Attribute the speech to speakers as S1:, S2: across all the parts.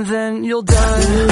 S1: and then you're done.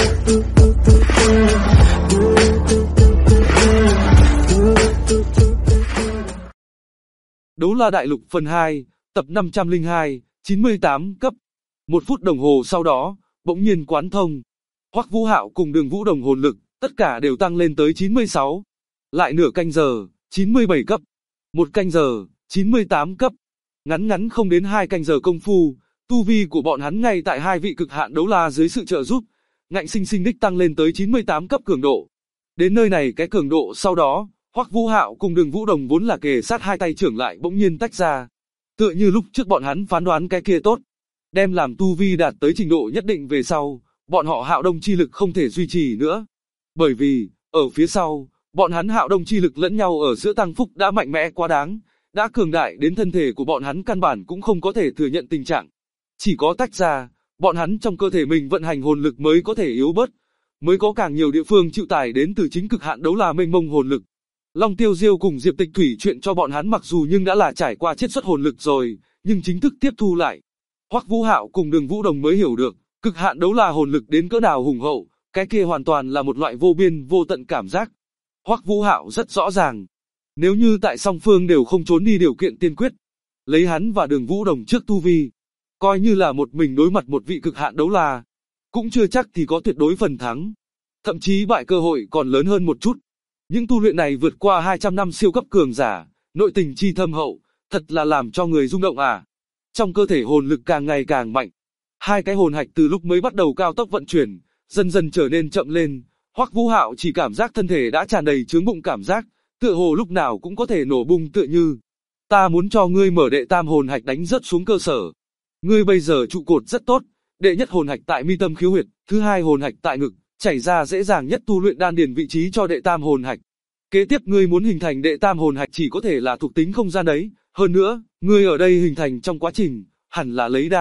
S2: Đấu La Đại Lục phần 2, tập 502, 98 cấp. 1 phút đồng hồ sau đó, bỗng nhiên quán thông. Hoắc Vũ Hạo cùng Đường Vũ Đồng hồn lực, tất cả đều tăng lên tới 96. Lại nửa canh giờ, 97 cấp. 1 canh giờ, 98 cấp. Ngắn không đến 2 canh giờ công phu, tu vi của bọn hắn ngay tại hai vị cực hạn đấu la dưới sự trợ giúp, ngạnh sinh sinh đích tăng lên tới 98 cấp cường độ. Đến nơi này cái cường độ sau đó, Hoắc Vũ Hạo cùng Đường Vũ Đồng vốn là kề sát hai tay trưởng lại bỗng nhiên tách ra. Tựa như lúc trước bọn hắn phán đoán cái kia tốt, đem làm tu vi đạt tới trình độ nhất định về sau, bọn họ Hạo Đông chi lực không thể duy trì nữa. Bởi vì, ở phía sau, bọn hắn Hạo Đông chi lực lẫn nhau ở giữa tăng phúc đã mạnh mẽ quá đáng, đã cường đại đến thân thể của bọn hắn căn bản cũng không có thể thừa nhận tình trạng. Chỉ có tách ra, bọn hắn trong cơ thể mình vận hành hồn lực mới có thể yếu bớt, mới có càng nhiều địa phương chịu tải đến từ chính cực hạn đấu la mênh mông hồn lực. Long Tiêu Diêu cùng Diệp Tịch Thủy chuyện cho bọn hắn mặc dù nhưng đã là trải qua chiết xuất hồn lực rồi, nhưng chính thức tiếp thu lại. Hoắc Vũ Hạo cùng Đường Vũ Đồng mới hiểu được, cực hạn đấu la hồn lực đến cỡ nào hùng hậu, cái kia hoàn toàn là một loại vô biên vô tận cảm giác. Hoắc Vũ Hạo rất rõ ràng, nếu như tại song phương đều không trốn đi điều kiện tiên quyết, lấy hắn và Đường Vũ Đồng trước tu vi, coi như là một mình đối mặt một vị cực hạn đấu la, cũng chưa chắc thì có tuyệt đối phần thắng, thậm chí bại cơ hội còn lớn hơn một chút. Những tu luyện này vượt qua 200 năm siêu cấp cường giả, nội tình chi thâm hậu, thật là làm cho người rung động à. Trong cơ thể hồn lực càng ngày càng mạnh, hai cái hồn hạch từ lúc mới bắt đầu cao tốc vận chuyển, dần dần trở nên chậm lên. Hoắc Vũ Hạo chỉ cảm giác thân thể đã tràn đầy chướng bụng cảm giác, tựa hồ lúc nào cũng có thể nổ bung tựa như. Ta muốn cho ngươi mở đệ tam hồn hạch đánh rớt xuống cơ sở. Ngươi bây giờ trụ cột rất tốt, đệ nhất hồn hạch tại mi tâm khiếu huyệt, thứ hai hồn hạch tại ngực, chảy ra dễ dàng nhất tu luyện đan điền vị trí cho đệ tam hồn hạch. Kế tiếp ngươi muốn hình thành đệ tam hồn hạch chỉ có thể là thuộc tính không gian đấy, hơn nữa, ngươi ở đây hình thành trong quá trình, hẳn là lấy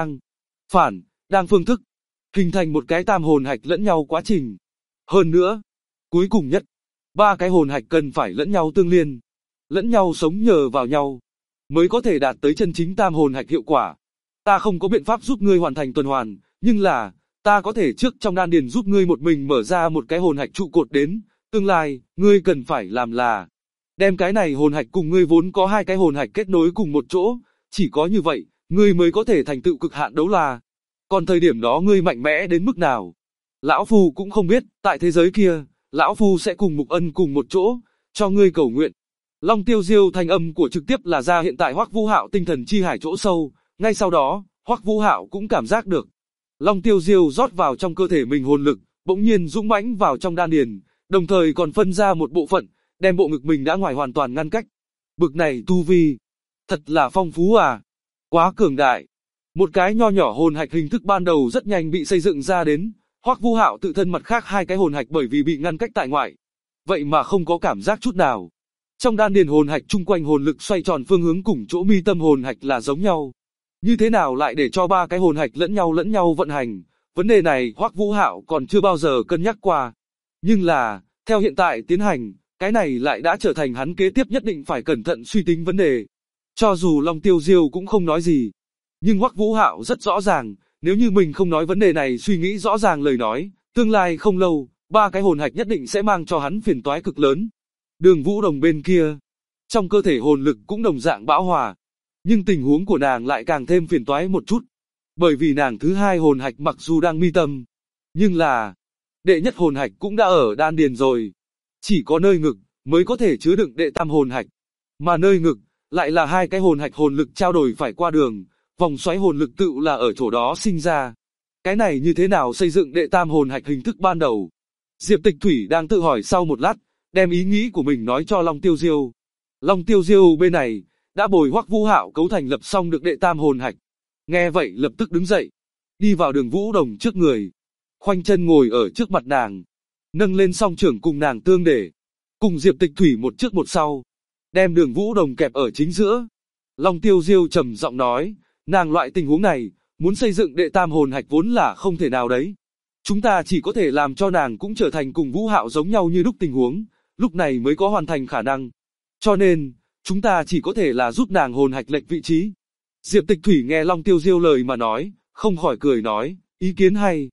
S2: đang phương thức, hình thành một cái tam hồn hạch lẫn nhau quá trình. Hơn nữa, cuối cùng nhất, ba cái hồn hạch cần phải lẫn nhau tương liên, lẫn nhau sống nhờ vào nhau, mới có thể đạt tới chân chính tam hồn hạch hiệu quả. Ta không có biện pháp giúp ngươi hoàn thành tuần hoàn, nhưng là, ta có thể trước trong đan điền giúp ngươi một mình mở ra một cái hồn hạch trụ cột đến, tương lai, ngươi cần phải làm là đem cái này hồn hạch cùng ngươi vốn có hai cái hồn hạch kết nối cùng một chỗ, chỉ có như vậy, ngươi mới có thể thành tựu cực hạn đấu la. Còn thời điểm đó ngươi mạnh mẽ đến mức nào, lão phu cũng không biết, tại thế giới kia, lão phu sẽ cùng Mục Ân cùng một chỗ, cho ngươi cầu nguyện. Long Tiêu Diêu thanh âm của trực tiếp là ra hiện tại Hoắc Vũ Hạo tinh thần chi hải chỗ sâu, ngay sau đó, Hoắc Vũ Hạo cũng cảm giác được. Long Tiêu Diêu rót vào trong cơ thể mình hồn lực, bỗng nhiên dũng mãnh vào trong đan điền, đồng thời còn phân ra một bộ phận, đem bộ ngực mình đã ngoài hoàn toàn ngăn cách. Bực này tu vi, thật là phong phú à, quá cường đại. Một cái nho nhỏ hồn hạch hình thức ban đầu rất nhanh bị xây dựng ra đến, Hoắc Vũ Hạo tự thân mặt khác hai cái hồn hạch bởi vì bị ngăn cách tại ngoại, vậy mà không có cảm giác chút nào. Trong đan điền hồn hạch chung quanh hồn lực xoay tròn phương hướng cùng chỗ mi tâm hồn hạch là giống nhau. Như thế nào lại để cho ba cái hồn hạch lẫn nhau vận hành? Vấn đề này Hoắc Vũ Hạo còn chưa bao giờ cân nhắc qua. Nhưng là, theo hiện tại tiến hành, cái này lại đã trở thành hắn kế tiếp nhất định phải cẩn thận suy tính vấn đề. Cho dù Long Tiêu Diêu cũng không nói gì, nhưng Hoắc Vũ Hạo rất rõ ràng, nếu như mình không nói vấn đề này suy nghĩ rõ ràng lời nói, tương lai không lâu, ba cái hồn hạch nhất định sẽ mang cho hắn phiền toái cực lớn. Đường Vũ Đồng bên kia, trong cơ thể hồn lực cũng đồng dạng bão hòa, nhưng tình huống của nàng lại càng thêm phiền toái một chút, bởi vì nàng thứ hai hồn hạch mặc dù đang mi tâm, nhưng là đệ nhất hồn hạch cũng đã ở đan điền rồi, chỉ có nơi ngực mới có thể chứa đựng đệ tam hồn hạch, mà nơi ngực lại là hai cái hồn hạch hồn lực trao đổi phải qua đường, vòng xoáy hồn lực tự là ở chỗ đó sinh ra. Cái này như thế nào xây dựng đệ tam hồn hạch hình thức ban đầu? Diệp Tịch Thủy đang tự hỏi sau một lát, đem ý nghĩ của mình nói cho Long Tiêu Diêu. Long Tiêu Diêu bên này đã bồi Hoắc Vũ Hạo cấu thành lập xong được đệ tam hồn hạch. Nghe vậy lập tức đứng dậy, đi vào Đường Vũ Đồng trước người, khoanh chân ngồi ở trước mặt nàng, nâng lên song trưởng cùng nàng tương để, cùng Diệp Tịch Thủy một trước một sau, đem Đường Vũ Đồng kẹp ở chính giữa. Long Tiêu Diêu trầm giọng nói, nàng loại tình huống này, muốn xây dựng đệ tam hồn hạch vốn là không thể nào đấy. Chúng ta chỉ có thể làm cho nàng cũng trở thành cùng Vũ Hạo giống nhau như lúc tình huống, lúc này mới có hoàn thành khả năng. Cho nên, chúng ta chỉ có thể là giúp nàng hồn hạch lệch vị trí. Diệp Tịch Thủy nghe Long Tiêu Diêu lời mà nói, không khỏi cười nói, ý kiến hay.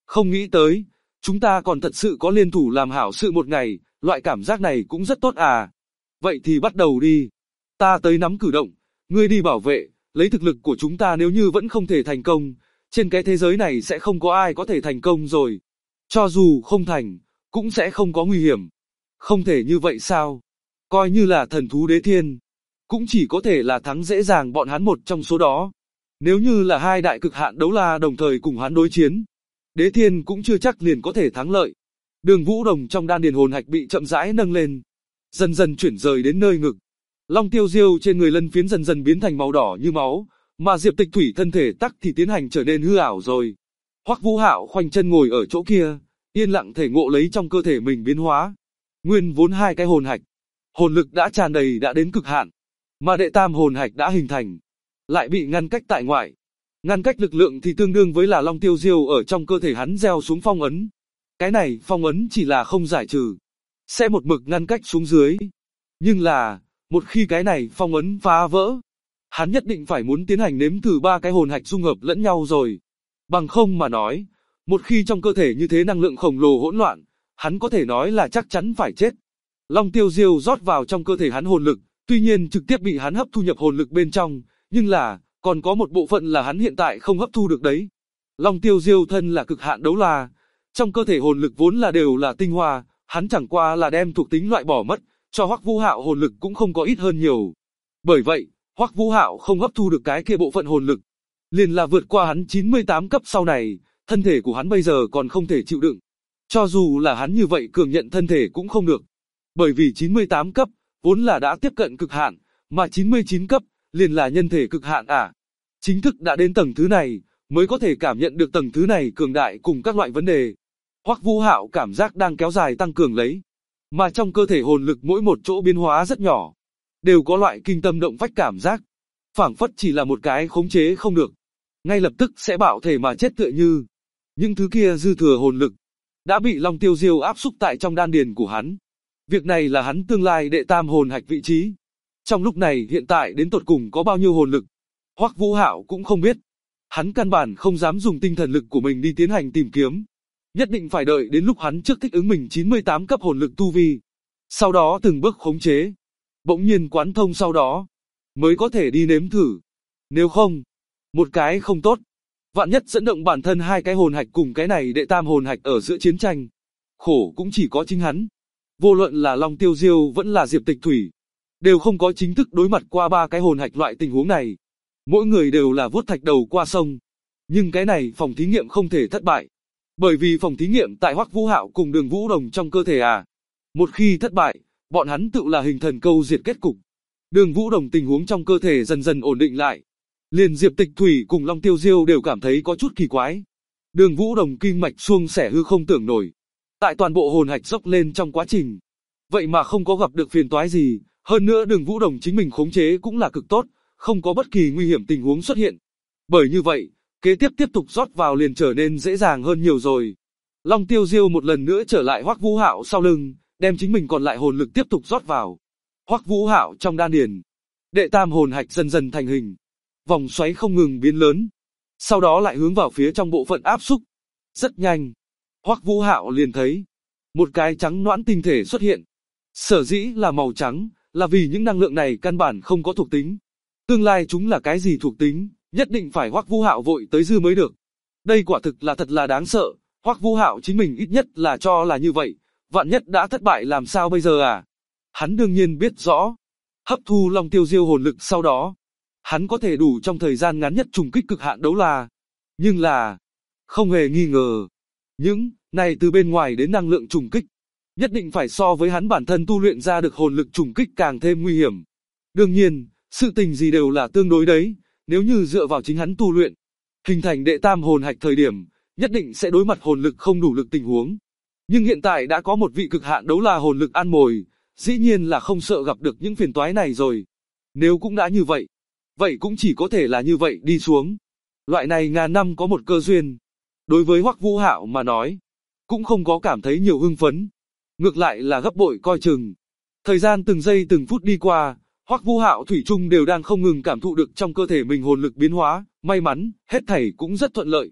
S2: Không nghĩ tới, chúng ta còn thật sự có liên thủ làm hảo sự một ngày, loại cảm giác này cũng rất tốt à. Vậy thì bắt đầu đi. Ta tới nắm cử động, ngươi đi bảo vệ, lấy thực lực của chúng ta nếu như vẫn không thể thành công, trên cái thế giới này sẽ không có ai có thể thành công rồi. Cho dù không thành, cũng sẽ không có nguy hiểm. Không thể như vậy sao? Coi như là thần thú đế thiên, cũng chỉ có thể là thắng dễ dàng bọn hắn một trong số đó. Nếu như là hai đại cực hạn đấu la đồng thời cùng hắn đối chiến, đế thiên cũng chưa chắc liền có thể thắng lợi. Đường Vũ Đồng trong đan điền hồn hạch bị chậm rãi nâng lên, dần dần chuyển rời đến nơi ngực. Long tiêu diêu trên người lân phiến dần dần biến thành màu đỏ như máu, mà Diệp Tịch Thủy thân thể tắc thì tiến hành trở nên hư ảo rồi. Hoắc Vũ Hạo khoanh chân ngồi ở chỗ kia, yên lặng thể ngộ lấy trong cơ thể mình biến hóa. Nguyên vốn hai cái hồn hạch, hồn lực đã tràn đầy đã đến cực hạn, mà đệ tam hồn hạch đã hình thành, lại bị ngăn cách tại ngoại. Ngăn cách lực lượng thì tương đương với là Long Tiêu Diêu ở trong cơ thể hắn gieo xuống phong ấn. Cái này phong ấn chỉ là không giải trừ, sẽ một mực ngăn cách xuống dưới. Nhưng là, một khi cái này phong ấn phá vỡ, hắn nhất định phải muốn tiến hành nếm thử ba cái hồn hạch dung hợp lẫn nhau rồi. Bằng không mà nói, một khi trong cơ thể như thế năng lượng khổng lồ hỗn loạn, hắn có thể nói là chắc chắn phải chết. Long Tiêu Diêu rót vào trong cơ thể hắn hồn lực, tuy nhiên trực tiếp bị hắn hấp thu nhập hồn lực bên trong, nhưng là, còn có một bộ phận là hắn hiện tại không hấp thu được đấy. Long Tiêu Diêu thân là cực hạn đấu la, trong cơ thể hồn lực vốn là đều là tinh hoa, hắn chẳng qua là đem thuộc tính loại bỏ mất, cho Hoắc Vũ Hạo hồn lực cũng không có ít hơn nhiều. Bởi vậy, Hoắc Vũ Hạo không hấp thu được cái kia bộ phận hồn lực, liền là vượt qua hắn 98 cấp sau này, thân thể của hắn bây giờ còn không thể chịu đựng. Cho dù là hắn như vậy cường nhận thân thể cũng không được. Bởi vì 98 cấp, vốn là đã tiếp cận cực hạn, mà 99 cấp, liền là nhân thể cực hạn à. Chính thức đã đến tầng thứ này, mới có thể cảm nhận được tầng thứ này cường đại cùng các loại vấn đề. Hoắc Vũ Hạo cảm giác đang kéo dài tăng cường lấy. Mà trong cơ thể hồn lực mỗi một chỗ biến hóa rất nhỏ, đều có loại kinh tâm động phách cảm giác. Phảng phất chỉ là một cái khống chế không được, ngay lập tức sẽ bạo thể mà chết tựa như. Những thứ kia dư thừa hồn lực, đã bị Long Tiêu Diêu áp xúc tại trong đan điền của hắn. Việc này là hắn tương lai đệ tam hồn hạch vị trí. Trong lúc này hiện tại đến tột cùng có bao nhiêu hồn lực, Hoắc Vũ Hạo cũng không biết. Hắn căn bản không dám dùng tinh thần lực của mình đi tiến hành tìm kiếm. Nhất định phải đợi đến lúc hắn trước thích ứng mình 98 cấp hồn lực tu vi. Sau đó từng bước khống chế, bỗng nhiên quán thông sau đó, mới có thể đi nếm thử. Nếu không, một cái không tốt, vạn nhất dẫn động bản thân hai cái hồn hạch cùng cái này đệ tam hồn hạch ở giữa chiến tranh. Khổ cũng chỉ có chính hắn. Vô luận là Long Tiêu Diêu vẫn là Diệp Tịch Thủy, đều không có chính thức đối mặt qua ba cái hồn hạch loại tình huống này. Mỗi người đều là vuốt thạch đầu qua sông. Nhưng cái này phòng thí nghiệm không thể thất bại. Bởi vì phòng thí nghiệm tại Hoắc Vũ Hạo cùng Đường Vũ Đồng trong cơ thể à. Một khi thất bại, bọn hắn tự là hình thần câu diệt kết cục. Đường Vũ Đồng tình huống trong cơ thể dần dần ổn định lại. Liền Diệp Tịch Thủy cùng Long Tiêu Diêu đều cảm thấy có chút kỳ quái. Đường Vũ Đồng kinh mạch suông xẻ hư không tưởng nổi. Tại toàn bộ hồn hạch dốc lên trong quá trình, vậy mà không có gặp được phiền toái gì. Hơn nữa Đường Vũ Đồng chính mình khống chế cũng là cực tốt, không có bất kỳ nguy hiểm tình huống xuất hiện. Bởi như vậy, kế tiếp tục rót vào liền trở nên dễ dàng hơn nhiều rồi. Long Tiêu Diêu một lần nữa trở lại Hoắc Vũ Hạo sau lưng, đem chính mình còn lại hồn lực tiếp tục rót vào. Hoắc Vũ Hạo trong đan điền, đệ tam hồn hạch dần dần thành hình, vòng xoáy không ngừng biến lớn, sau đó lại hướng vào phía trong bộ phận áp xúc. Rất nhanh, Hoắc Vũ Hạo liền thấy một cái trắng nõn tinh thể xuất hiện. Sở dĩ là màu trắng, là vì những năng lượng này căn bản không có thuộc tính. Tương lai chúng là cái gì thuộc tính, nhất định phải Hoắc Vũ Hạo vội tới dư mới được. Đây quả thực là thật là đáng sợ, Hoắc Vũ Hạo chính mình ít nhất là cho là như vậy, vạn nhất đã thất bại làm sao bây giờ à? Hắn đương nhiên biết rõ, hấp thu Long Tiêu Diêu hồn lực sau đó, hắn có thể đủ trong thời gian ngắn nhất trùng kích cực hạn đấu la. Nhưng là, không hề nghi ngờ, những này từ bên ngoài đến năng lượng trùng kích, nhất định phải so với hắn bản thân tu luyện ra được hồn lực trùng kích càng thêm nguy hiểm. Đương nhiên, sự tình gì đều là tương đối đấy, nếu như dựa vào chính hắn tu luyện, hình thành đệ tam hồn hạch thời điểm, nhất định sẽ đối mặt hồn lực không đủ lực tình huống. Nhưng hiện tại đã có một vị cực hạn đấu la hồn lực ăn mồi, dĩ nhiên là không sợ gặp được những phiền toái này rồi. Nếu cũng đã như vậy, vậy cũng chỉ có thể là như vậy đi xuống. Loại này ngàn năm có một cơ duyên. Đối với Hoắc Vũ Hạo mà nói, cũng không có cảm thấy nhiều hưng phấn. Ngược lại là gấp bội coi chừng. Thời gian từng giây từng phút đi qua, Hoắc Vũ Hạo thủy chung đều đang không ngừng cảm thụ được trong cơ thể mình hồn lực biến hóa. May mắn, hết thảy cũng rất thuận lợi.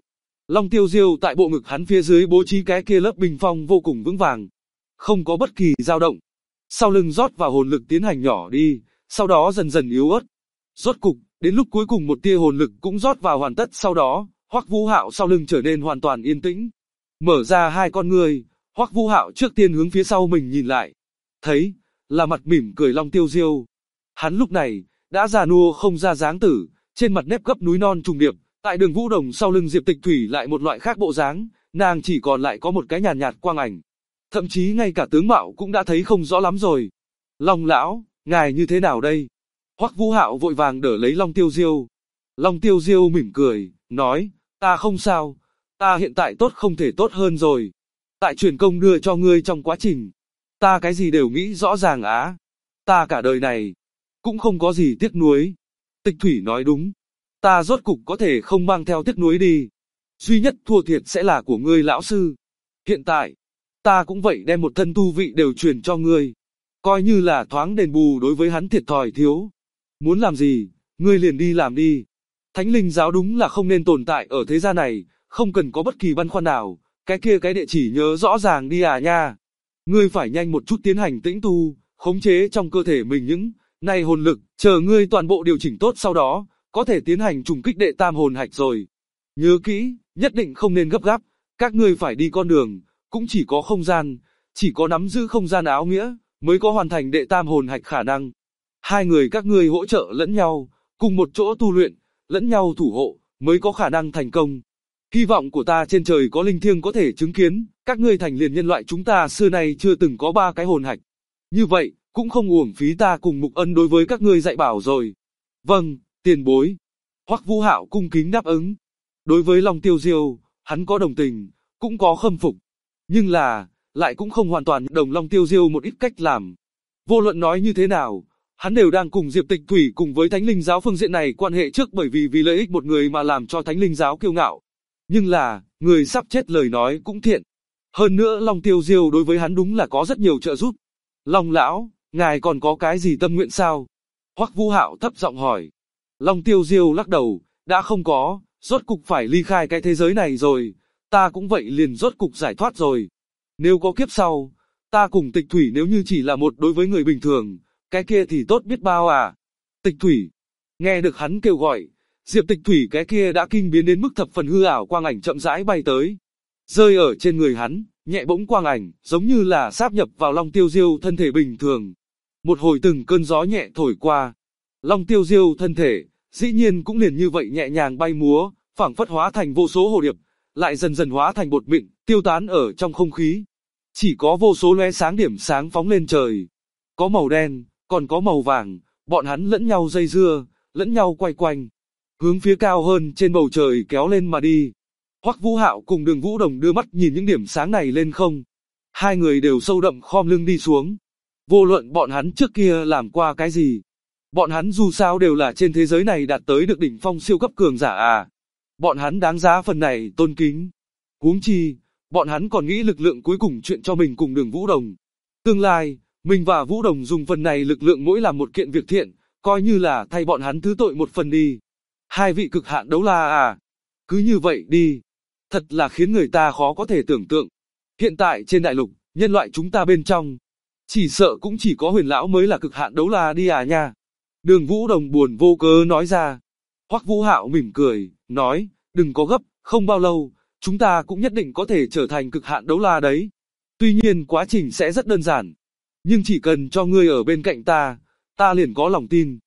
S2: Long tiêu diêu tại bộ ngực hắn phía dưới bố trí cái kia lớp bình phong vô cùng vững vàng, không có bất kỳ dao động. Sau lưng rót vào hồn lực tiến hành nhỏ đi, sau đó dần dần yếu ớt. Rốt cục, đến lúc cuối cùng một tia hồn lực cũng rót vào hoàn tất, sau đó, Hoắc Vũ Hạo sau lưng trở nên hoàn toàn yên tĩnh. Mở ra hai con ngươi, Hoắc Vũ Hạo trước tiên hướng phía sau mình nhìn lại. Thấy, là mặt mỉm cười Long tiêu diêu. Hắn lúc này, đã già nua không ra dáng tử, trên mặt nếp gấp núi non trùng điệp, tại Đường Vũ Đồng sau lưng Diệp Tịch Thủy lại một loại khác bộ dáng, nàng chỉ còn lại có một cái nhàn nhạt quang ảnh. Thậm chí ngay cả tướng mạo cũng đã thấy không rõ lắm rồi. Long lão, ngài như thế nào đây? Hoắc Vũ Hạo vội vàng đỡ lấy Long tiêu diêu. Long tiêu diêu mỉm cười, nói, ta không sao, ta hiện tại tốt không thể tốt hơn rồi. Tại truyền công đưa cho ngươi trong quá trình, ta cái gì đều nghĩ rõ ràng á. Ta cả đời này, cũng không có gì tiếc nuối. Tịch Thủy nói đúng, ta rốt cục có thể không mang theo tiếc nuối đi. Duy nhất thua thiệt sẽ là của ngươi lão sư. Hiện tại, ta cũng vậy đem một thân tu vị đều truyền cho ngươi. Coi như là thoáng đền bù đối với hắn thiệt thòi thiếu. Muốn làm gì, ngươi liền đi làm đi. Thánh linh giáo đúng là không nên tồn tại ở thế gian này, không cần có bất kỳ băn khoăn nào. Cái kia cái địa chỉ nhớ rõ ràng đi à nha. Ngươi phải nhanh một chút tiến hành tĩnh tu, khống chế trong cơ thể mình những này hồn lực, chờ ngươi toàn bộ điều chỉnh tốt sau đó, có thể tiến hành trùng kích đệ tam hồn hạch rồi. Nhớ kỹ, nhất định không nên gấp gáp, các ngươi phải đi con đường, cũng chỉ có không gian, chỉ có nắm giữ không gian áo nghĩa, mới có hoàn thành đệ tam hồn hạch khả năng. Hai người các ngươi hỗ trợ lẫn nhau, cùng một chỗ tu luyện, lẫn nhau thủ hộ, mới có khả năng thành công. Hy vọng của ta trên trời có linh thiêng có thể chứng kiến, các ngươi thành liền nhân loại chúng ta xưa nay chưa từng có 3 cái hồn hạch. Như vậy, cũng không uổng phí ta cùng Mục Ân đối với các ngươi dạy bảo rồi. Vâng, tiền bối. Hoắc Vũ Hạo cung kính đáp ứng. Đối với Long tiêu diêu, hắn có đồng tình, cũng có khâm phục. Nhưng là, lại cũng không hoàn toàn đồng Long tiêu diêu một ít cách làm. Vô luận nói như thế nào, hắn đều đang cùng Diệp Tịch Thủy cùng với Thánh Linh giáo phương diện này quan hệ trước, bởi vì lợi ích một người mà làm cho Thánh Linh giáo kiêu ngạo. Nhưng là, người sắp chết lời nói cũng thiện. Hơn nữa Long tiêu diêu đối với hắn đúng là có rất nhiều trợ giúp. Long lão, ngài còn có cái gì tâm nguyện sao? Hoắc Vũ Hạo thấp giọng hỏi. Long tiêu diêu lắc đầu, đã không có, rốt cục phải ly khai cái thế giới này rồi, ta cũng vậy liền rốt cục giải thoát rồi. Nếu có kiếp sau, ta cùng Tịch Thủy nếu như chỉ là một đối với người bình thường, cái kia thì tốt biết bao à. Tịch Thủy, nghe được hắn kêu gọi, Diệp Tịch Thủy cái kia đã kinh biến đến mức thập phần hư ảo quang ảnh chậm rãi bay tới, rơi ở trên người hắn, nhẹ bỗng quang ảnh, giống như là sáp nhập vào Long tiêu diêu thân thể bình thường. Một hồi từng cơn gió nhẹ thổi qua, Long tiêu diêu thân thể, dĩ nhiên cũng liền như vậy nhẹ nhàng bay múa, phảng phất hóa thành vô số hồ điệp, lại dần dần hóa thành bột mịn, tiêu tán ở trong không khí. Chỉ có vô số lóe sáng điểm sáng phóng lên trời. Có màu đen, còn có màu vàng, bọn hắn lẫn nhau dây dưa, lẫn nhau quay quanh, hướng phía cao hơn trên bầu trời kéo lên mà đi. Hoắc Vũ Hạo cùng Đường Vũ Đồng đưa mắt nhìn những điểm sáng này lên không. Hai người đều sâu đậm khom lưng đi xuống. Vô luận bọn hắn trước kia làm qua cái gì, bọn hắn dù sao đều là trên thế giới này đạt tới được đỉnh phong siêu cấp cường giả à. Bọn hắn đáng giá phần này tôn kính. Huống chi, bọn hắn còn nghĩ lực lượng cuối cùng chuyện cho mình cùng Đường Vũ Đồng. Tương lai, mình và Vũ Đồng dùng phần này lực lượng mỗi làm một kiện việc thiện, coi như là thay bọn hắn thứ tội một phần đi. Hai vị cực hạn đấu la à. Cứ như vậy đi. Thật là khiến người ta khó có thể tưởng tượng. Hiện tại trên đại lục, nhân loại chúng ta bên trong, chỉ sợ cũng chỉ có Huyền lão mới là cực hạn đấu la đi à nha. Đường Vũ Đồng buồn vô cớ nói ra. Hoắc Vũ Hạo mỉm cười, nói, đừng có gấp, không bao lâu, chúng ta cũng nhất định có thể trở thành cực hạn đấu la đấy. Tuy nhiên quá trình sẽ rất đơn giản, nhưng chỉ cần cho ngươi ở bên cạnh ta liền có lòng tin.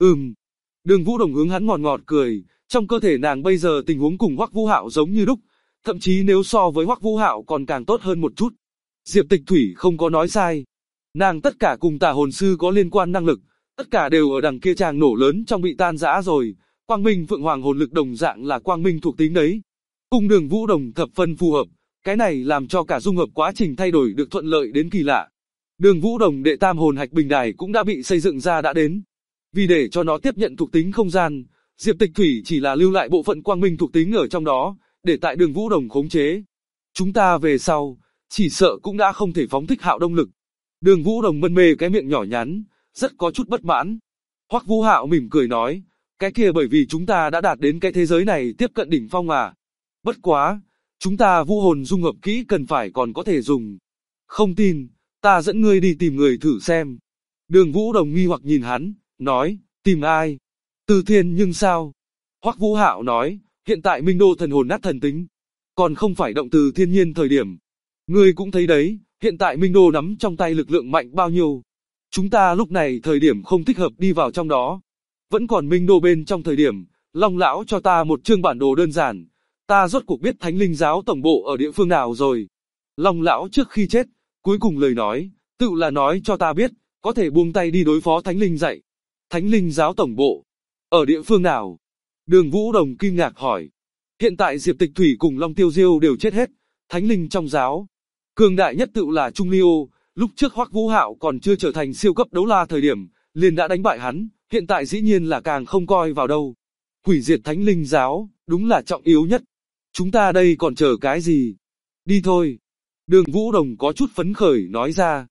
S2: Đường Vũ Đồng hướng hắn ngọt ngọt cười, trong cơ thể nàng bây giờ tình huống cùng Hoắc Vũ Hạo giống như đúc, thậm chí nếu so với Hoắc Vũ Hạo còn càng tốt hơn một chút. Diệp Tịch Thủy không có nói sai. Nàng tất cả cùng Tà hồn sư có liên quan năng lực, tất cả đều ở đằng kia tràng nổ lớn trong bị tan rã rồi. Quang Minh Phượng Hoàng hồn lực đồng dạng là quang minh thuộc tính đấy. Cùng Đường Vũ Đồng thập phân phù hợp, cái này làm cho cả dung hợp quá trình thay đổi được thuận lợi đến kỳ lạ. Đường Vũ Đồng đệ tam hồn hạch bình đài cũng đã bị xây dựng ra đã đến. Vì để cho nó tiếp nhận thuộc tính không gian, Diệp Tịch Thủy chỉ là lưu lại bộ phận quang minh thuộc tính ở trong đó, để tại Đường Vũ Đồng khống chế. Chúng ta về sau, chỉ sợ cũng đã không thể phóng thích Hạo Đông lực. Đường Vũ Đồng mân mê cái miệng nhỏ nhắn, rất có chút bất mãn. Hoắc Vũ Hạo mỉm cười nói, cái kia bởi vì chúng ta đã đạt đến cái thế giới này tiếp cận đỉnh phong à. Bất quá, chúng ta vũ hồn dung hợp kỹ cần phải còn có thể dùng. Không tin, ta dẫn ngươi đi tìm người thử xem. Đường Vũ Đồng nghi hoặc nhìn hắn, nói, tìm ai? Từ Thiên nhưng sao? Hoắc Vũ Hạo nói, hiện tại Minh Đô thần hồn nát thần tính, còn không phải động từ thiên nhiên thời điểm. Ngươi cũng thấy đấy, hiện tại Minh Đô nắm trong tay lực lượng mạnh bao nhiêu. Chúng ta lúc này thời điểm không thích hợp đi vào trong đó. Vẫn còn Minh Đô bên trong thời điểm, Long Lão cho ta một chương bản đồ đơn giản. Ta rốt cuộc biết Thánh Linh Giáo tổng bộ ở địa phương nào rồi. Long Lão trước khi chết, cuối cùng lời nói, tự là nói cho ta biết, có thể buông tay đi đối phó Thánh Linh dạy. Thánh Linh Giáo tổng bộ, ở địa phương nào? Đường Vũ Đồng kinh ngạc hỏi. Hiện tại Diệp Tịch Thủy cùng Long Tiêu Diêu đều chết hết, Thánh Linh trong giáo. Cường đại nhất tự là Trung Ly Ô, lúc trước Hoắc Vũ Hạo còn chưa trở thành siêu cấp đấu la thời điểm, liền đã đánh bại hắn, hiện tại dĩ nhiên là càng không coi vào đâu. Hủy diệt Thánh Linh giáo, đúng là trọng yếu nhất. Chúng ta đây còn chờ cái gì? Đi thôi. Đường Vũ Đồng có chút phấn khởi nói ra.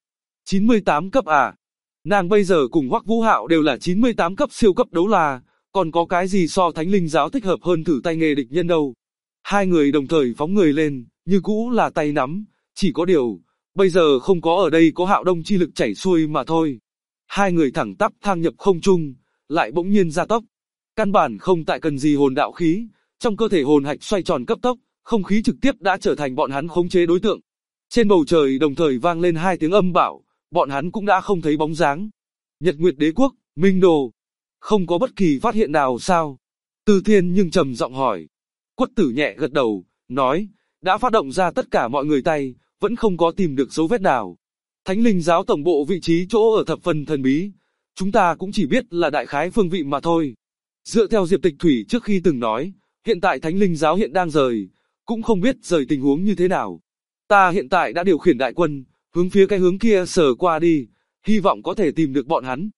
S2: 98 cấp à? Nàng bây giờ cùng Hoắc Vũ Hạo đều là 98 cấp siêu cấp đấu la, còn có cái gì so Thánh Linh giáo thích hợp hơn thử tay nghề địch nhân đâu. Hai người đồng thời phóng người lên, như cũ là tay nắm, chỉ có điều, bây giờ không có ở đây có Hạo Đông chi lực chảy xuôi mà thôi. Hai người thẳng tắp thang nhập không trung, lại bỗng nhiên gia tốc. Căn bản không tại cần gì hồn đạo khí, trong cơ thể hồn hạch xoay tròn cấp tốc, không khí trực tiếp đã trở thành bọn hắn khống chế đối tượng. Trên bầu trời đồng thời vang lên hai tiếng âm bạo, bọn hắn cũng đã không thấy bóng dáng. Nhật Nguyệt Đế Quốc, Minh Đồ, không có bất kỳ phát hiện nào sao? Từ Thiên nhưng trầm giọng hỏi. Quất Tử nhẹ gật đầu, nói, đã phát động ra tất cả mọi người tay, vẫn không có tìm được dấu vết nào. Thánh Linh giáo tổng bộ vị trí chỗ ở thập phần thần bí, chúng ta cũng chỉ biết là đại khái phương vị mà thôi. Dựa theo Diệp Tịch Thủy trước khi từng nói, hiện tại Thánh Linh giáo hiện đang rời, cũng không biết rời tình huống như thế nào. Ta hiện tại đã điều khiển đại quân, hướng phía cái hướng kia sờ qua đi, hy vọng có thể tìm được bọn hắn.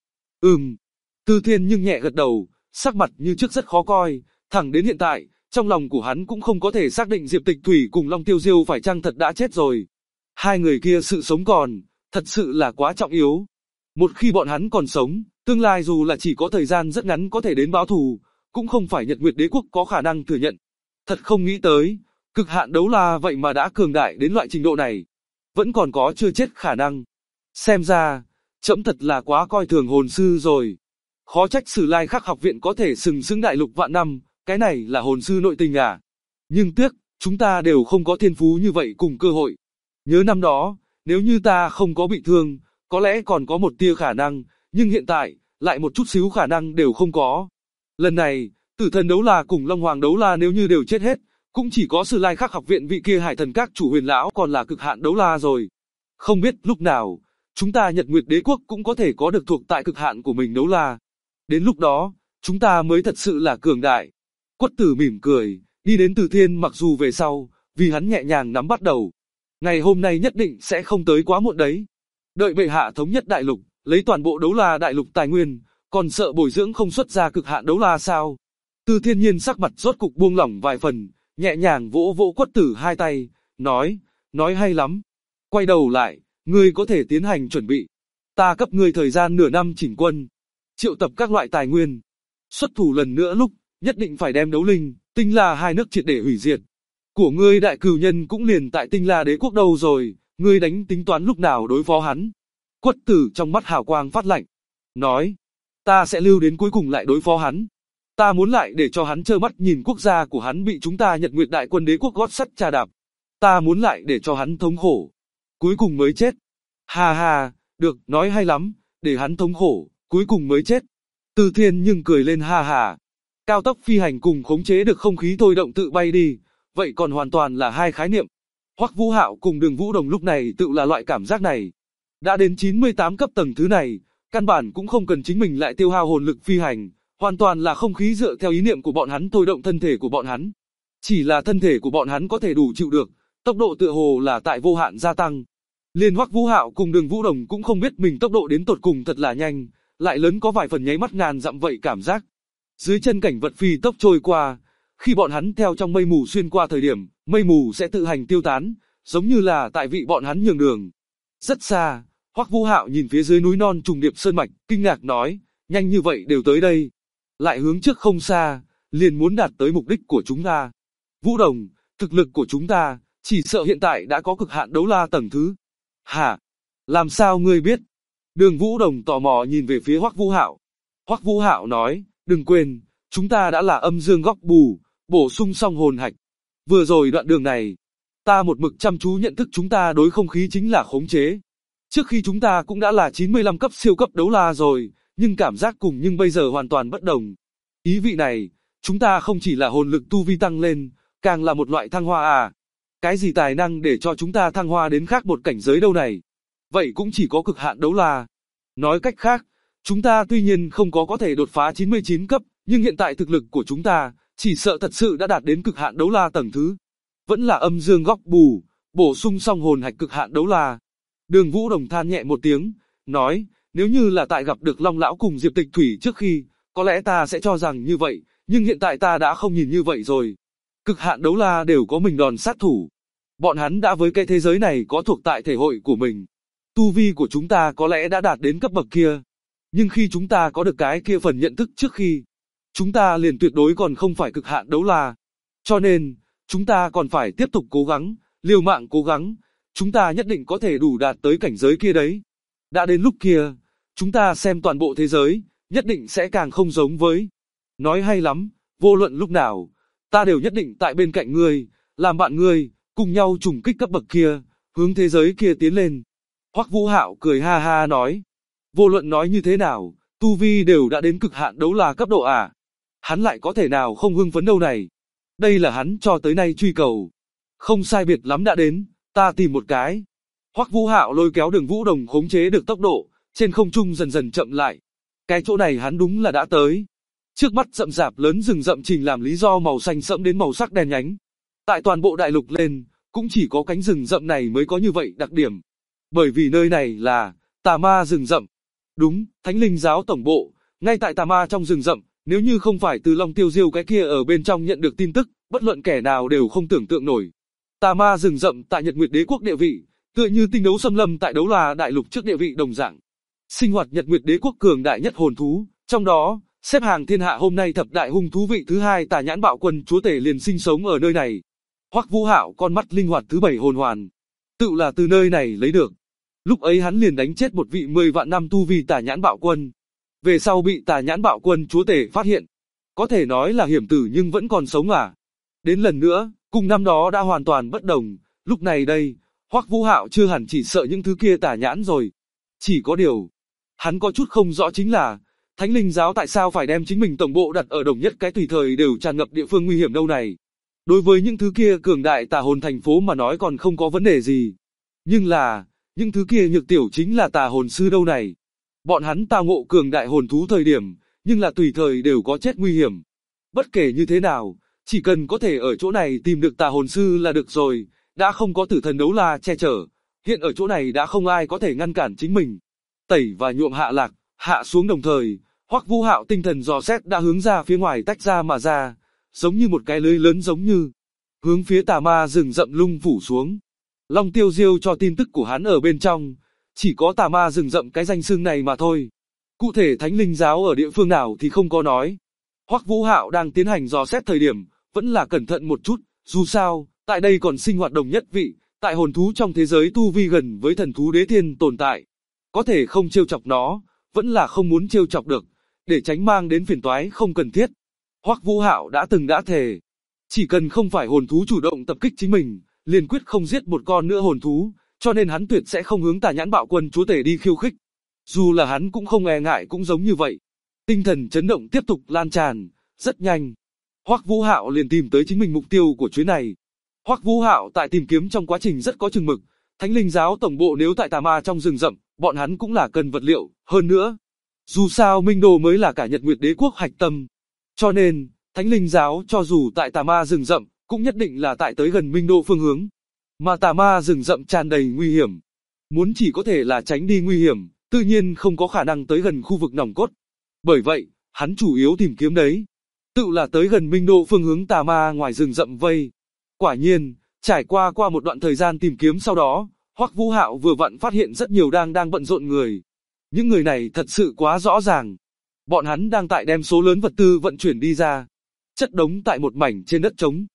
S2: Từ Thiên nhưng nhẹ gật đầu, sắc mặt như trước rất khó coi, thẳng đến hiện tại, trong lòng của hắn cũng không có thể xác định Diệp Tịch Thủy cùng Long Tiêu Diêu phải chăng thật đã chết rồi. Hai người kia sự sống còn, thật sự là quá trọng yếu. Một khi bọn hắn còn sống, tương lai dù là chỉ có thời gian rất ngắn có thể đến báo thù, cũng không phải Nhật Nguyệt Đế Quốc có khả năng thừa nhận. Thật không nghĩ tới, cực hạn đấu la vậy mà đã cường đại đến loại trình độ này. Vẫn còn có chưa chết khả năng. Xem ra, trẫm thật là quá coi thường hồn sư rồi. Khó trách Sử Lai Khắc học viện có thể sừng sững đại lục vạn năm, cái này là hồn sư nội tình à. Nhưng tiếc, chúng ta đều không có thiên phú như vậy cùng cơ hội. Nhớ năm đó, nếu như ta không có bị thương, có lẽ còn có một tia khả năng, nhưng hiện tại, lại một chút xíu khả năng đều không có. Lần này, Tử Thần đấu la cùng Long Hoàng đấu la nếu như đều chết hết, cũng chỉ có Sử Lai Khắc học viện vị kia Hải Thần Các chủ Huyền lão còn là cực hạn đấu la rồi. Không biết lúc nào, chúng ta Nhật Nguyệt Đế Quốc cũng có thể có được thuộc tại cực hạn của mình đấu la. Đến lúc đó, chúng ta mới thật sự là cường đại. Quất Tử mỉm cười, đi đến Từ Thiên mặc dù về sau, vì hắn nhẹ nhàng nắm bắt đầu. Ngày hôm nay nhất định sẽ không tới quá muộn đấy. Đợi bệ hạ thống nhất đại lục, lấy toàn bộ đấu la đại lục tài nguyên, còn sợ bồi dưỡng không xuất ra cực hạn đấu la sao? Từ Thiên Nhiên sắc mặt rốt cục buông lỏng vài phần, nhẹ nhàng vỗ vỗ Quất Tử hai tay, nói hay lắm. Quay đầu lại, ngươi có thể tiến hành chuẩn bị. Ta cấp ngươi thời gian nửa năm chỉnh quân, triệu tập các loại tài nguyên. Xuất thủ lần nữa lúc, nhất định phải đem Đấu Linh, Tinh La hai nước triệt để hủy diệt. Của ngươi đại cửu nhân cũng liền tại Tinh La Đế Quốc đâu rồi, ngươi đánh tính toán lúc nào đối phó hắn. Quất Tử trong mắt hào quang phát lạnh, nói, ta sẽ lưu đến cuối cùng lại đối phó hắn. Ta muốn lại để cho hắn trơ mắt nhìn quốc gia của hắn bị chúng ta Nhật Nguyệt Đại Quân Đế Quốc gót sắt trà đạp. Ta muốn lại để cho hắn thống khổ, cuối cùng mới chết. Ha ha, được, nói hay lắm, để hắn thống khổ, cuối cùng mới chết. Từ Thiên nhưng cười lên ha ha. Cao tốc phi hành cùng khống chế được không khí thôi động tự bay đi, vậy còn hoàn toàn là hai khái niệm. Hoắc Vũ Hạo cùng Đường Vũ Đồng lúc này tự là loại cảm giác này. Đã đến 98 cấp tầng thứ này, căn bản cũng không cần chính mình lại tiêu hao hồn lực phi hành, hoàn toàn là không khí dựa theo ý niệm của bọn hắn thôi động thân thể của bọn hắn. Chỉ là thân thể của bọn hắn có thể đủ chịu được, tốc độ tựa hồ là tại vô hạn gia tăng. Liên Hoắc Vũ Hạo cùng Đường Vũ Đồng cũng không biết mình tốc độ đến tột cùng thật là nhanh, lại lớn có vài phần nháy mắt ngàn dặm vậy cảm giác. Dưới chân cảnh vật phi tốc trôi qua, khi bọn hắn theo trong mây mù xuyên qua thời điểm, mây mù sẽ tự hành tiêu tán, giống như là tại vị bọn hắn nhường đường. Rất xa, Hoắc Vũ Hạo nhìn phía dưới núi non trùng điệp sơn mạch, kinh ngạc nói, nhanh như vậy đều tới đây. Lại hướng trước không xa, liền muốn đạt tới mục đích của chúng ta. Vũ Đồng, Thực lực của chúng ta, chỉ sợ hiện tại đã có cực hạn đấu la tầng thứ. Hả? Làm sao ngươi biết? Đường Vũ Đồng tò mò nhìn về phía Hoắc Vũ Hạo. Hoắc Vũ Hạo nói, đừng quên, chúng ta đã là âm dương góc bù, bổ sung xong hồn hạch. Vừa rồi đoạn đường này, ta một mực chăm chú nhận thức chúng ta đối không khí chính là khống chế. Trước khi chúng ta cũng đã là 95 cấp siêu cấp đấu la rồi, nhưng cảm giác cùng nhưng bây giờ hoàn toàn bất đồng. Ý vị này, chúng ta không chỉ là hồn lực tu vi tăng lên, càng là một loại thăng hoa à. Cái gì tài năng để cho chúng ta thăng hoa đến khác một cảnh giới đâu này? Vậy cũng chỉ có cực hạn đấu la. Nói cách khác, chúng ta tuy nhiên không có thể đột phá 99 cấp, nhưng hiện tại thực lực của chúng ta, chỉ sợ thật sự đã đạt đến cực hạn đấu la tầng thứ. Vẫn là âm dương góc bù, bổ sung xong hồn hạch cực hạn đấu la. Đường Vũ Đồng than nhẹ một tiếng, nói, nếu như là tại gặp được Long Lão cùng Diệp Tịch Thủy trước khi, có lẽ ta sẽ cho rằng như vậy, nhưng hiện tại ta đã không nhìn như vậy rồi. Cực hạn đấu la đều có mình đòn sát thủ. Bọn hắn đã với cái thế giới này có thuộc tại thể hội của mình. Tu vi của chúng ta có lẽ đã đạt đến cấp bậc kia. Nhưng khi chúng ta có được cái kia phần nhận thức trước khi, chúng ta liền tuyệt đối còn không phải cực hạn đấu la. Cho nên, chúng ta còn phải tiếp tục cố gắng, liều mạng cố gắng, chúng ta nhất định có thể đủ đạt tới cảnh giới kia đấy. Đã đến lúc kia, chúng ta xem toàn bộ thế giới, nhất định sẽ càng không giống với. Nói hay lắm, vô luận lúc nào, ta đều nhất định tại bên cạnh ngươi, làm bạn ngươi, cùng nhau trùng kích cấp bậc kia, hướng thế giới kia tiến lên. Hoắc Vũ Hạo cười ha ha nói, vô luận nói như thế nào, tu vi đều đã đến cực hạn đấu la cấp độ à. Hắn lại có thể nào không hưng phấn đâu này. Đây là hắn cho tới nay truy cầu. Không sai biệt lắm đã đến, ta tìm một cái. Hoắc Vũ Hạo lôi kéo Đường Vũ Đồng khống chế được tốc độ, trên không trung dần dần chậm lại. Cái chỗ này hắn đúng là đã tới. Trước mắt rậm rạp lớn rừng rậm trình làm lý do màu xanh sẫm đến màu sắc đen nhánh. Tại toàn bộ đại lục lên, cũng chỉ có cánh rừng rậm này mới có như vậy đặc điểm. Bởi vì nơi này là Tà Ma rừng rậm. Đúng, Thánh Linh giáo tổng bộ, ngay tại Tà Ma trong rừng rậm, nếu như không phải từ Long Tiêu Diêu cái kia ở bên trong nhận được tin tức, bất luận kẻ nào đều không tưởng tượng nổi. Tà Ma rừng rậm tại Nhật Nguyệt Đế quốc địa vị, tựa như tinh đấu xâm lâm tại Đấu La đại lục trước địa vị đồng dạng. Sinh hoạt Nhật Nguyệt Đế quốc cường đại nhất hồn thú, trong đó, xếp hàng thiên hạ hôm nay thập đại hung thú vị thứ hai Tà Nhãn Bạo Quân chúa tể liền sinh sống ở nơi này. Hoắc Vũ Hạo con mắt linh hoạt thứ 7 hồn hoàn, tự là từ nơi này lấy được. Lúc ấy hắn liền đánh chết một vị 10 vạn năm tu vi Tà Nhãn Bạo Quân. Về sau bị Tà Nhãn Bạo Quân chúa tể phát hiện, có thể nói là hiểm tử nhưng vẫn còn sống à. Đến lần nữa, cùng năm đó đã hoàn toàn bất đồng, lúc này đây, Hoắc Vũ Hạo chưa hẳn chỉ sợ những thứ kia tà nhãn rồi. Chỉ có điều, hắn có chút không rõ chính là, Thánh Linh giáo tại sao phải đem chính mình tổng bộ đặt ở Đồng Nhất cái tùy thời đều tràn ngập địa phương nguy hiểm đâu này. Đối với những thứ kia cường đại tà hồn thành phố mà nói còn không có vấn đề gì. Nhưng là, những thứ kia nhược tiểu chính là tà hồn sư đâu này. Bọn hắn tao ngộ cường đại hồn thú thời điểm, nhưng là tùy thời đều có chết nguy hiểm. Bất kể như thế nào, chỉ cần có thể ở chỗ này tìm được tà hồn sư là được rồi, đã không có tử thần đấu la che chở, hiện ở chỗ này đã không ai có thể ngăn cản chính mình. Tẩy và nhuộm hạ lạc, hạ xuống đồng thời, Hoắc Vũ Hạo tinh thần dò xét đã hướng ra phía ngoài tách ra mà ra, giống như một cái lưới lớn giống như, hướng phía Tà Ma rừng rậm lung phủ xuống. Long Tiêu Diêu cho tin tức của hắn ở bên trong, chỉ có Tà Ma rừng rậm cái danh xưng này mà thôi. Cụ thể Thánh Linh giáo ở địa phương nào thì không có nói. Hoắc Vũ Hạo đang tiến hành dò xét thời điểm, vẫn là cẩn thận một chút, dù sao, tại đây còn sinh hoạt Đồng Nhất vị, tại hồn thú trong thế giới tu vi gần với thần thú đế thiên tồn tại. Có thể không trêu chọc nó, vẫn là không muốn trêu chọc được, để tránh mang đến phiền toái không cần thiết. Hoắc Vũ Hạo đã thề, chỉ cần không phải hồn thú chủ động tập kích chính mình, liền quyết không giết một con nữa hồn thú, cho nên hắn tuyệt sẽ không hướng Tà Nhãn Bạo Quân chúa tể đi khiêu khích. Dù là hắn cũng không e ngại cũng giống như vậy. Tinh thần chấn động tiếp tục lan tràn, rất nhanh. Hoắc Vũ Hạo liền tìm tới chính mình mục tiêu của chuyến này. Hoắc Vũ Hạo tại tìm kiếm trong quá trình rất có chừng mực. Thánh Linh giáo tổng bộ nếu tại Tà Ma trong rừng rậm, bọn hắn cũng là cần vật liệu, hơn nữa. Dù sao Minh Đô mới là cả Nhật Nguyệt Đế quốc hạch tâm. Cho nên, Thánh Linh giáo cho dù tại Tà Ma rừng rậm, cũng nhất định là tại tới gần Minh Đô phương hướng. Mà Tà Ma rừng rậm tràn đầy nguy hiểm. Muốn chỉ có thể là tránh đi nguy hiểm, tự nhiên không có khả năng tới gần khu vực nòng cốt. Bởi vậy, hắn chủ yếu tìm kiếm đấy, tự là tới gần Minh Đô phương hướng Tà Ma ngoài rừng rậm vây. Quả nhiên, trải qua một đoạn thời gian tìm kiếm sau đó, Hoắc Vũ Hạo vừa vặn phát hiện rất nhiều đang bận rộn người. Những người này thật sự quá rõ ràng. Bọn hắn đang tại đem số lớn vật tư vận chuyển đi ra, chất đống tại một mảnh trên đất trống.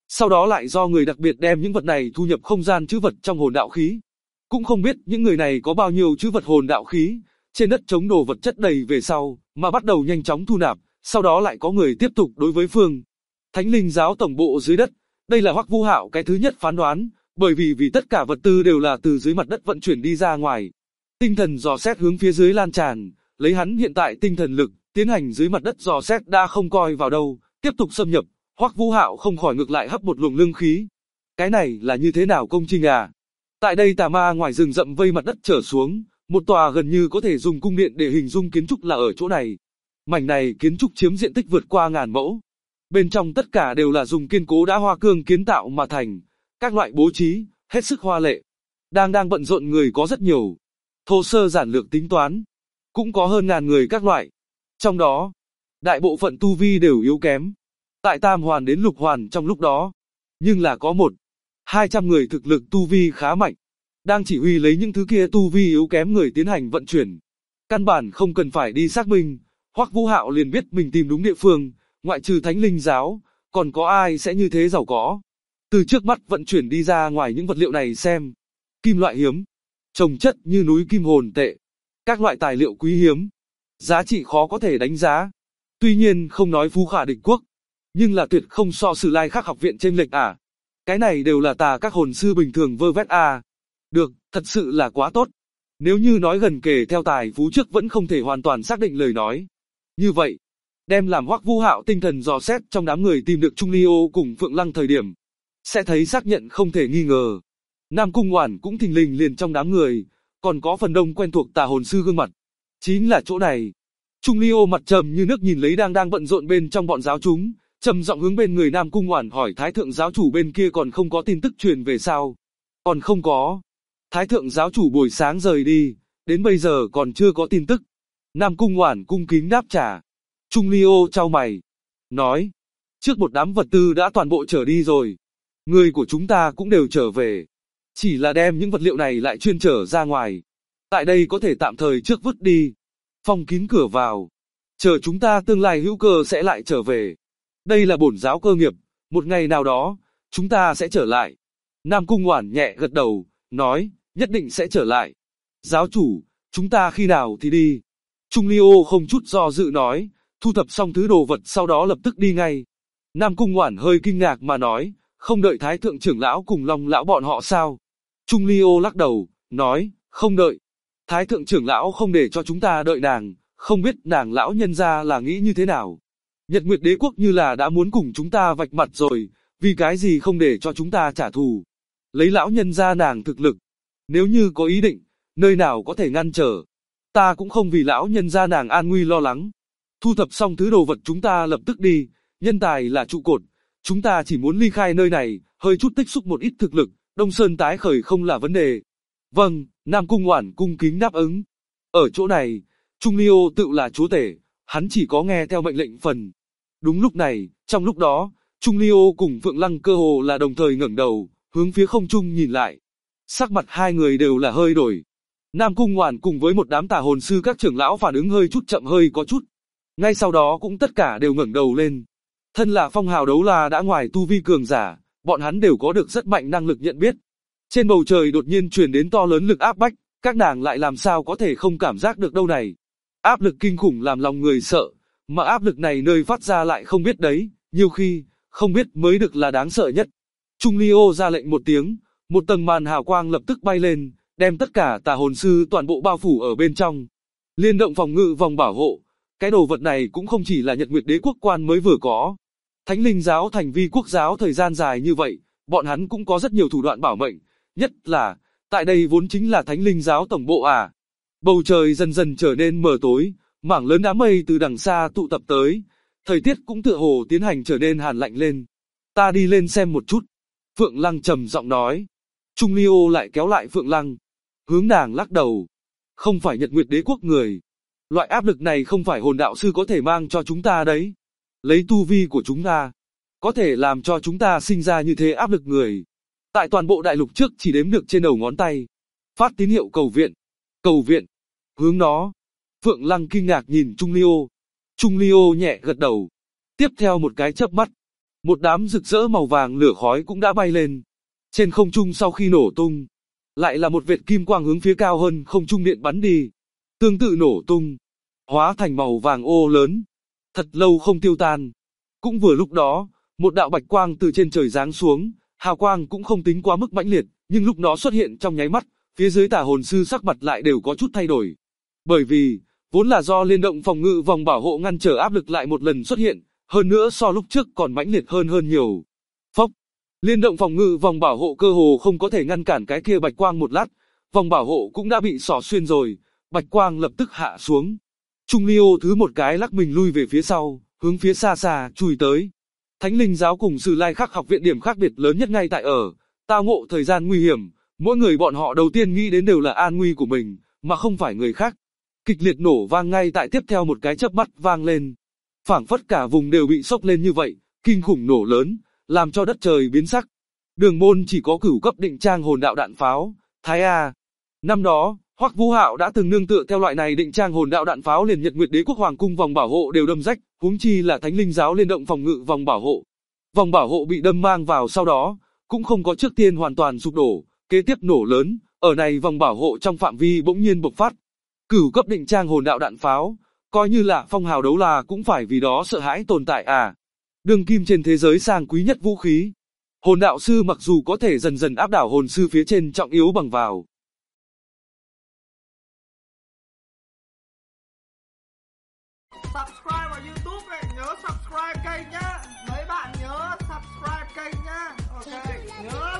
S2: Sau đó lại do người đặc biệt đem những vật này thu nhập không gian trữ vật trong hồn đạo khí. Cũng không biết những người này có bao nhiêu trữ vật hồn đạo khí, trên đất trống đồ vật chất đầy về sau, mà bắt đầu nhanh chóng thu nạp, sau đó lại có người tiếp tục đối với phương Thánh Linh giáo tổng bộ dưới đất. Đây là Hoắc Vũ Hạo cái thứ nhất phán đoán, bởi vì tất cả vật tư đều là từ dưới mặt đất vận chuyển đi ra ngoài. Tinh thần dò xét hướng phía dưới lan tràn, lấy hắn hiện tại tinh thần lực, tiến hành dưới mặt đất dò xét đã không coi vào đâu, tiếp tục xâm nhập, Hoắc Vũ Hạo không khỏi ngược lại hấp một luồng lương khí. Cái này là như thế nào công trình à? Tại đây tà ma ngoài rừng rậm vây mặt đất trở xuống, một tòa gần như có thể dùng cung điện để hình dung kiến trúc là ở chỗ này. Mảnh này kiến trúc chiếm diện tích vượt qua 1000 mẫu. Bên trong tất cả đều là dùng kiên cố đá hoa cương kiến tạo mà thành, các loại bố trí, hết sức hoa lệ. Đang bận rộn người có rất nhiều. Thô sơ giản lược tính toán, cũng có hơn 1000 người các loại. Trong đó, đại bộ phận tu vi đều yếu kém. Tại tam hoàn đến lục hoàn trong lúc đó. Nhưng là có 200 người thực lực tu vi khá mạnh. Đang chỉ huy lấy những thứ kia tu vi yếu kém người tiến hành vận chuyển. Căn bản không cần phải đi xác minh, Hoắc Vũ Hạo liền biết mình tìm đúng địa phương, ngoại trừ Thánh Linh giáo, còn có ai sẽ như thế giàu có. Từ trước mắt vận chuyển đi ra ngoài những vật liệu này xem. Kim loại hiếm, trồng chất như núi kim hồn tệ, các loại tài liệu quý hiếm, giá trị khó có thể đánh giá. Tuy nhiên không nói phú khả địch quốc, nhưng là tuyệt không so Sử Lai Khắc học viện chênh lệch à. Cái này đều là tà các hồn sư bình thường vơ vét à. Được, thật sự là quá tốt. Nếu như nói gần kề theo tài phú trước vẫn không thể hoàn toàn xác định lời nói. Như vậy, đem làm Hoắc Vũ Hạo tinh thần dò xét trong đám người tìm được Trung Ly Ô cùng Phượng Lăng thời điểm, sẽ thấy xác nhận không thể nghi ngờ. Nam Cung Oản cũng thình lình liền trong đám người, còn có phần đông quen thuộc tà hồn sư gương mặt. Chính là chỗ này. Trung Ly Ô mặt trầm như nước nhìn lấy đang bận rộn bên trong bọn giáo chúng, trầm giọng hướng bên người Nam Cung Oản hỏi Thái thượng giáo chủ bên kia còn không có tin tức truyền về sao? Còn không có. Thái thượng giáo chủ buổi sáng rời đi, đến bây giờ còn chưa có tin tức. Nam Cung Oản cung kính đáp trả. Trung Ly Ô chau mày, nói, trước một đám vật tư đã toàn bộ trở đi rồi. Người của chúng ta cũng đều trở về. Chỉ là đem những vật liệu này lại chuyên trở ra ngoài. Tại đây có thể tạm thời trước vứt đi. Phong kín cửa vào. Chờ chúng ta tương lai hữu cơ sẽ lại trở về. Đây là bổn giáo cơ nghiệp. Một ngày nào đó, chúng ta sẽ trở lại. Nam Cung Oản nhẹ gật đầu, nói, nhất định sẽ trở lại. Giáo chủ, chúng ta khi nào thì đi? Trung Ly Ô không chút do dự nói, thu thập xong thứ đồ vật sau đó lập tức đi ngay. Nam Cung Oản hơi kinh ngạc mà nói, không đợi Thái thượng trưởng lão cùng Long lão bọn họ sao? Trung Ly Ô lắc đầu, nói, không đợi. Thái thượng trưởng lão không để cho chúng ta đợi nàng, không biết nàng lão nhân gia là nghĩ như thế nào. Nhật Nguyệt Đế quốc như là đã muốn cùng chúng ta vạch mặt rồi, vì cái gì không để cho chúng ta trả thù. Lấy lão nhân gia nàng thực lực, nếu như có ý định, nơi nào có thể ngăn trở. Ta cũng không vì lão nhân gia nàng an nguy lo lắng. Thu thập xong thứ đồ vật chúng ta lập tức đi, nhân tài là trụ cột. Chúng ta chỉ muốn ly khai nơi này, hơi chút tích xúc một ít thực lực, Đông Sơn tái khởi không là vấn đề. Vâng, Nam Cung Oản cung kính đáp ứng. Ở chỗ này, Trung Ly Ô tự là chúa tể, hắn chỉ có nghe theo mệnh lệnh phần. Đúng lúc này, trong lúc đó, Trung Ly Ô cùng Phượng Lăng cơ hồ là đồng thời ngẩng đầu, hướng phía không trung nhìn lại. Sắc mặt hai người đều là hơi đổi. Nam Cung Oản cùng với một đám tà hồn sư các trưởng lão phản ứng hơi chút chậm hơi có chút. Ngay sau đó cũng tất cả đều ngẩng đầu lên. Thân là phong hào đấu la đã ngoài tu vi cường giả, bọn hắn đều có được rất mạnh năng lực nhận biết. Trên bầu trời đột nhiên truyền đến to lớn lực áp bách, các nàng lại làm sao có thể không cảm giác được đâu này. Áp lực kinh khủng làm lòng người sợ, mà áp lực này nơi phát ra lại không biết đấy, nhiều khi, không biết mới được là đáng sợ nhất. Trung Ly Ô ra lệnh một tiếng, một tầng màn hào quang lập tức bay lên, đem tất cả tà hồn sư toàn bộ bao phủ ở bên trong. Liên động phòng ngự vòng bảo hộ, cái đồ vật này cũng không chỉ là Nhật Nguyệt Đế quốc quan mới vừa có. Thánh Linh giáo thành vi quốc giáo thời gian dài như vậy, bọn hắn cũng có rất nhiều thủ đoạn bảo mệnh, nhất là, tại đây vốn chính là Thánh Linh giáo tổng bộ à. Bầu trời dần dần trở nên mờ tối, mảng lớn đám mây từ đằng xa tụ tập tới, thời tiết cũng tựa hồ tiến hành trở nên hàn lạnh lên. Ta đi lên xem một chút. Phượng Lăng trầm giọng nói. Trung Ly Ô lại kéo lại Phượng Lăng, hướng nàng lắc đầu. Không phải Nhật Nguyệt Đế quốc người. Loại áp lực này không phải hồn đạo sư có thể mang cho chúng ta đấy. Lấy tu vi của chúng ta, có thể làm cho chúng ta sinh ra như thế áp lực người. Tại toàn bộ đại lục trước chỉ đếm được trên đầu ngón tay. Phát tín hiệu cầu viện. Cầu viện. Hướng nó. Phượng Lăng kinh ngạc nhìn Trung Ly Ô. Trung Ly Ô nhẹ gật đầu. Tiếp theo một cái chớp mắt, Một đám rực rỡ màu vàng lửa khói cũng đã bay lên. Trên không trung sau khi nổ tung, lại là một vệt kim quang hướng phía cao hơn không trung điện bắn đi. Tương tự nổ tung, hóa thành màu vàng ô lớn. Thật lâu không tiêu tan. Cũng vừa lúc đó, một đạo bạch quang từ trên trời giáng xuống, hào quang cũng không tính quá mức mãnh liệt, nhưng lúc nó xuất hiện trong nháy mắt, phía dưới tả hồn sư sắc mặt lại đều có chút thay đổi. Bởi vì, vốn là do liên động phòng ngự vòng bảo hộ ngăn trở áp lực lại một lần xuất hiện, hơn nữa so lúc trước còn mãnh liệt hơn nhiều. Phốc, liên động phòng ngự vòng bảo hộ cơ hồ không có thể ngăn cản cái kia bạch quang một lát, vòng bảo hộ cũng đã bị xỏ xuyên rồi, bạch quang lập tức hạ xuống. Trung Ly Ô thứ một cái lắc mình lui về phía sau, hướng phía xa xa chui tới. Thánh linh giáo cùng Sử Lai Khắc học viện điểm khác biệt lớn nhất ngay tại ở tao ngộ thời gian nguy hiểm, mỗi người bọn họ đầu tiên nghĩ đến đều là an nguy của mình, mà không phải người khác. Kịch liệt nổ vang ngay tại tiếp theo một cái chớp mắt vang lên. Phảng phất cả vùng đều bị sốc lên như vậy, kinh khủng nổ lớn, làm cho đất trời biến sắc. Đường môn chỉ có cửu cấp định trang hồn đạo đạn pháo, Thái A. Năm đó, Hoắc Vũ Hạo đã từng nương tựa theo loại này định trang hồn đạo đạn pháo liền Nhật Nguyệt Đế quốc hoàng cung vòng bảo hộ đều đâm rách, huống chi là Thánh linh giáo liên động phòng ngự vòng bảo hộ. Vòng bảo hộ bị đâm mang vào sau đó, cũng không có trước tiên hoàn toàn sụp đổ, kế tiếp nổ lớn, ở này vòng bảo hộ trong phạm vi bỗng nhiên bộc phát. Cửu cấp định trang hồn đạo đạn pháo, coi như là phong hào đấu la cũng phải vì đó sợ hãi tồn tại à. Đương kim trên thế giới sang quý nhất vũ khí. Hồn đạo sư mặc dù có thể dần dần áp đảo hồn sư phía trên trọng yếu bằng vào.
S1: Subscribe vào YouTube này, nhớ subscribe kênh nhá. Mấy bạn nhớ subscribe kênh nhá. Ok, nhớ